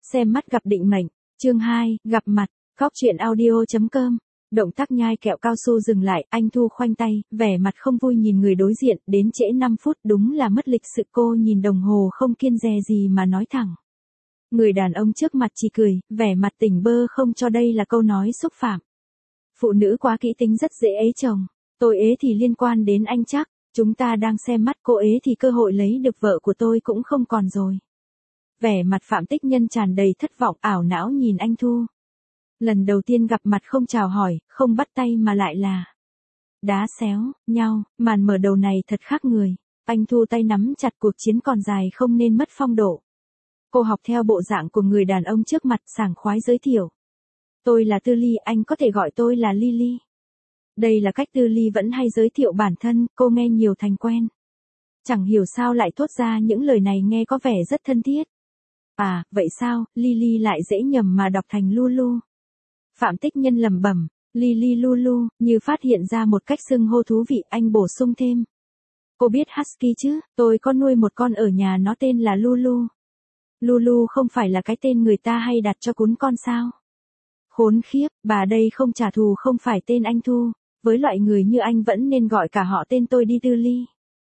Xem mắt gặp định mệnh, chương 2, gặp mặt, góc chuyện audio.com. Động tác nhai kẹo cao su dừng lại, anh Thu khoanh tay, vẻ mặt không vui nhìn người đối diện, đến trễ 5 phút đúng là mất lịch sự. Cô nhìn đồng hồ không kiêng dè gì mà nói thẳng. Người đàn ông trước mặt chỉ cười, vẻ mặt tỉnh bơ không cho đây là câu nói xúc phạm. Phụ nữ quá kỹ tính rất dễ ế chồng, tôi ế thì liên quan đến anh chắc, chúng ta đang xem mắt cô ế thì cơ hội lấy được vợ của tôi cũng không còn rồi. Vẻ mặt Phạm Tích Nhân tràn đầy thất vọng ảo não nhìn anh Thu. Lần đầu tiên gặp mặt không chào hỏi, không bắt tay mà lại là đá xéo nhau, màn mở đầu này thật khác người. Anh Thu tay nắm chặt cuộc chiến còn dài không nên mất phong độ. Cô học theo bộ dạng của người đàn ông trước mặt sảng khoái giới thiệu. Tôi là Tư Ly, anh có thể gọi tôi là Lily. Đây là cách Tư Ly vẫn hay giới thiệu bản thân, cô nghe nhiều thành quen. Chẳng hiểu sao lại thốt ra những lời này nghe có vẻ rất thân thiết. À, vậy sao, Lily lại dễ nhầm mà đọc thành Lulu. Phạm Tích Nhân lẩm bẩm, Lily Lulu, như phát hiện ra một cách xưng hô thú vị, anh bổ sung thêm. Cô biết Husky chứ, tôi có nuôi một con ở nhà nó tên là Lulu. Lulu không phải là cái tên người ta hay đặt cho cún con sao? Khốn khiếp, bà đây không trả thù không phải tên anh Thu, với loại người như anh vẫn nên gọi cả họ tên tôi đi Tư Ly.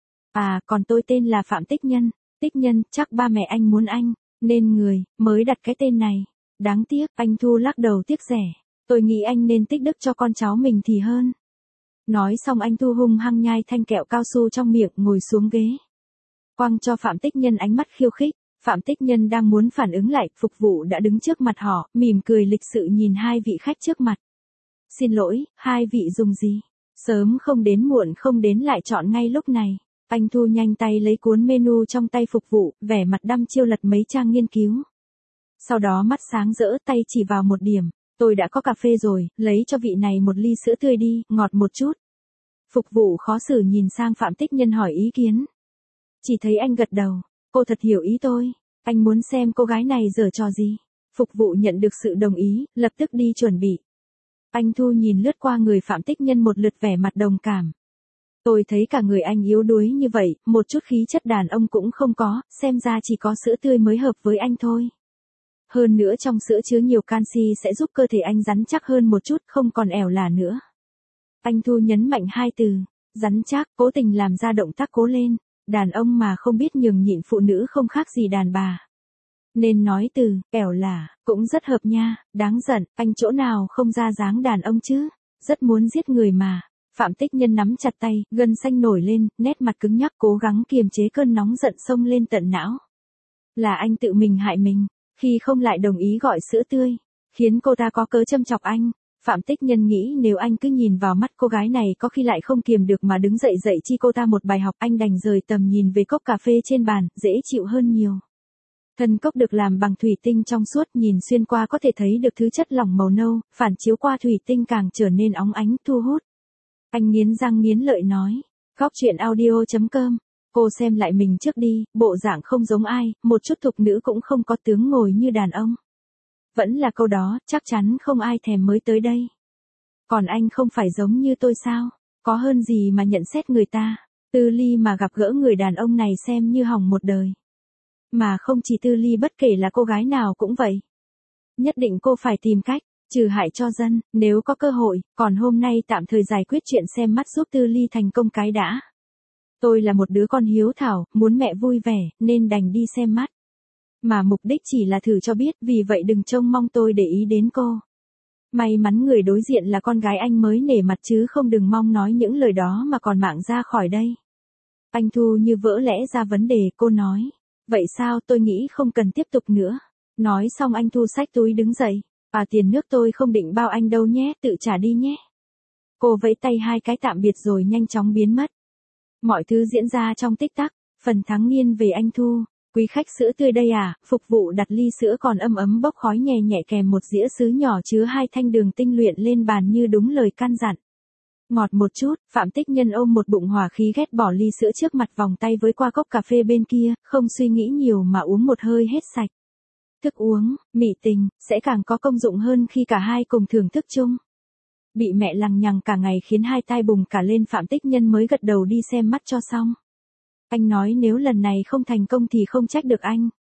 À, còn tôi tên là Phạm Tích Nhân, Tích Nhân, chắc ba mẹ anh muốn anh, nên người, mới đặt cái tên này. Đáng tiếc, anh Thu lắc đầu tiếc rẻ, tôi nghĩ anh nên tích đức cho con cháu mình thì hơn. Nói xong anh Thu hung hăng nhai thanh kẹo cao su trong miệng ngồi xuống ghế. Quăng cho Phạm Tích Nhân ánh mắt khiêu khích. Phạm Tích Nhân đang muốn phản ứng lại, phục vụ đã đứng trước mặt họ, mỉm cười lịch sự nhìn hai vị khách trước mặt. Xin lỗi, hai vị dùng gì? Sớm không đến muộn không đến lại chọn ngay lúc này. Anh Thu nhanh tay lấy cuốn menu trong tay phục vụ, vẻ mặt đăm chiêu lật mấy trang nghiên cứu. Sau đó mắt sáng rỡ tay chỉ vào một điểm. Tôi đã có cà phê rồi, lấy cho vị này một ly sữa tươi đi, ngọt một chút. Phục vụ khó xử nhìn sang Phạm Tích Nhân hỏi ý kiến. Chỉ thấy anh gật đầu. Cô thật hiểu ý tôi, anh muốn xem cô gái này giở trò gì. Phục vụ nhận được sự đồng ý, lập tức đi chuẩn bị. Anh Thu nhìn lướt qua người Phạm Tích Nhân một lượt vẻ mặt đồng cảm. Tôi thấy cả người anh yếu đuối như vậy, một chút khí chất đàn ông cũng không có, xem ra chỉ có sữa tươi mới hợp với anh thôi. Hơn nữa trong sữa chứa nhiều canxi sẽ giúp cơ thể anh rắn chắc hơn một chút, không còn ẻo lả nữa. Anh Thu nhấn mạnh hai từ, rắn chắc, cố tình làm ra động tác cố lên. Đàn ông mà không biết nhường nhịn phụ nữ không khác gì đàn bà. Nên nói từ, ẻo lả, cũng rất hợp nha, đáng giận, anh chỗ nào không ra dáng đàn ông chứ, rất muốn giết người mà. Phạm Tích Nhân nắm chặt tay, gân xanh nổi lên, nét mặt cứng nhắc cố gắng kiềm chế cơn nóng giận xông lên tận não. Là anh tự mình hại mình, khi không lại đồng ý gọi sữa tươi, khiến cô ta có cớ châm chọc anh. Phạm Tích Nhân nghĩ nếu anh cứ nhìn vào mắt cô gái này có khi lại không kiềm được mà đứng dậy dạy chi cô ta một bài học, anh đành rời tầm nhìn về cốc cà phê trên bàn, dễ chịu hơn nhiều. Thân cốc được làm bằng thủy tinh trong suốt, nhìn xuyên qua có thể thấy được thứ chất lỏng màu nâu, phản chiếu qua thủy tinh càng trở nên óng ánh, thu hút. Anh nghiến răng nghiến lợi nói, góc chuyện audio.com, cô xem lại mình trước đi, bộ dạng không giống ai, một chút thục nữ cũng không có, tướng ngồi như đàn ông. Vẫn là câu đó, chắc chắn không ai thèm mới tới đây. Còn anh không phải giống như tôi sao? Có hơn gì mà nhận xét người ta. Tư Ly mà gặp gỡ người đàn ông này xem như hỏng một đời. Mà không chỉ Tư Ly, bất kể là cô gái nào cũng vậy. Nhất định cô phải tìm cách, trừ hại cho dân, nếu có cơ hội, còn hôm nay tạm thời giải quyết chuyện xem mắt giúp Tư Ly thành công cái đã. Tôi là một đứa con hiếu thảo, muốn mẹ vui vẻ, nên đành đi xem mắt. Mà mục đích chỉ là thử cho biết, vì vậy đừng trông mong tôi để ý đến cô. May mắn người đối diện là con gái anh mới nể mặt chứ không đừng mong nói những lời đó mà còn mạng ra khỏi đây. Anh Thu như vỡ lẽ ra vấn đề, cô nói. Vậy sao, tôi nghĩ không cần tiếp tục nữa. Nói xong anh Thu xách túi đứng dậy. À, tiền nước tôi không định bao anh đâu nhé, tự trả đi nhé. Cô vẫy tay hai cái tạm biệt rồi nhanh chóng biến mất. Mọi thứ diễn ra trong tích tắc, phần thắng nghiêng về anh Thu. Quý khách sữa tươi đây à, phục vụ đặt ly sữa còn ấm ấm bốc khói nhẹ nhẹ kèm một dĩa sứ nhỏ chứa 2 thanh đường tinh luyện lên bàn như đúng lời căn dặn. Ngọt một chút, Phạm Tích Nhân ôm một bụng hỏa khí ghét bỏ ly sữa trước mặt, vòng tay với qua cốc cà phê bên kia, không suy nghĩ nhiều mà uống một hơi hết sạch. Thức uống, mị tình, sẽ càng có công dụng hơn khi cả hai cùng thưởng thức chung. Bị mẹ lằng nhằng cả ngày khiến hai tai bùng cả lên, Phạm Tích Nhân mới gật đầu đi xem mắt cho xong. Anh nói nếu lần này không thành công thì không trách được anh.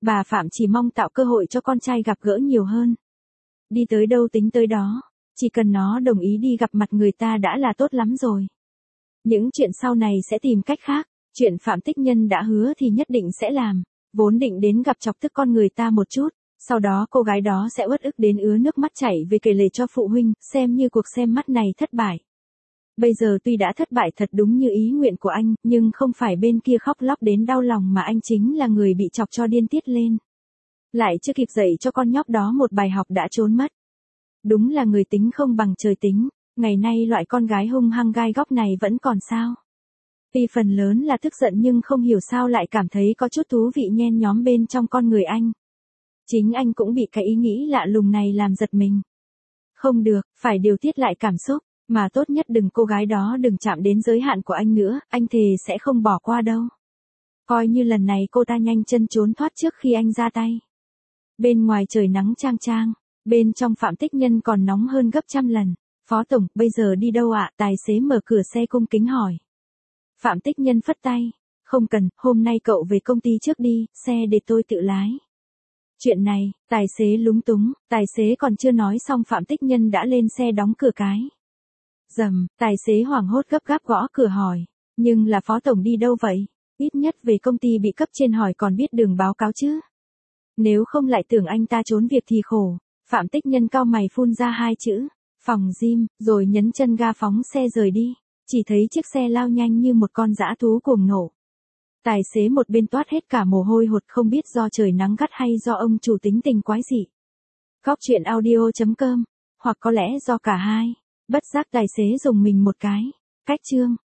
Bà Phạm chỉ mong tạo cơ hội cho con trai gặp gỡ nhiều hơn. Đi tới đâu tính tới đó, chỉ cần nó đồng ý đi gặp mặt người ta đã là tốt lắm rồi. Những chuyện sau này sẽ tìm cách khác, chuyện Phạm Tích Nhân đã hứa thì nhất định sẽ làm, vốn định đến gặp chọc tức con người ta một chút, sau đó cô gái đó sẽ uất ức đến ứa nước mắt chảy về kể lể cho phụ huynh, xem như cuộc xem mắt này thất bại. Bây giờ tuy đã thất bại thật đúng như ý nguyện của anh, nhưng không phải bên kia khóc lóc đến đau lòng mà anh chính là người bị chọc cho điên tiết lên. Lại chưa kịp dạy cho con nhóc đó một bài học đã trốn mất. Đúng là người tính không bằng trời tính, ngày nay loại con gái hung hăng gai góc này vẫn còn sao. Vì phần lớn là tức giận nhưng không hiểu sao lại cảm thấy có chút thú vị nhen nhóm bên trong con người anh. Chính anh cũng bị cái ý nghĩ lạ lùng này làm giật mình. Không được, phải điều tiết lại cảm xúc, mà tốt nhất đừng cô gái đó đừng chạm đến giới hạn của anh nữa, anh thề sẽ không bỏ qua đâu. Coi như lần này cô ta nhanh chân trốn thoát trước khi anh ra tay. Bên ngoài trời nắng chang chang, bên trong Phạm Tích Nhân còn nóng hơn gấp trăm lần. Phó Tổng, bây giờ đi đâu ạ? Tài xế mở cửa xe cung kính hỏi. Phạm Tích Nhân phất tay. Không cần, hôm nay cậu về công ty trước đi, xe để tôi tự lái. Chuyện này, tài xế lúng túng, tài xế còn chưa nói xong Phạm Tích Nhân đã lên xe đóng cửa cái. Rầm, tài xế hoảng hốt gấp gáp gõ cửa hỏi. Nhưng là Phó Tổng đi đâu vậy? Ít nhất về công ty bị cấp trên hỏi còn biết đường báo cáo chứ. Nếu không lại tưởng anh ta trốn việc thì khổ. Phạm Tích Nhân cau mày phun ra hai chữ. Phòng gym, rồi nhấn chân ga phóng xe rời đi. Chỉ thấy chiếc xe lao nhanh như một con dã thú cuồng nổ. Tài xế một bên toát hết cả mồ hôi hột không biết do trời nắng gắt hay do ông chủ tính tình quái dị. Góc truyện audio.com, hoặc có lẽ do cả hai. Bất giác tài xế dùng mình một cái. Cách chương.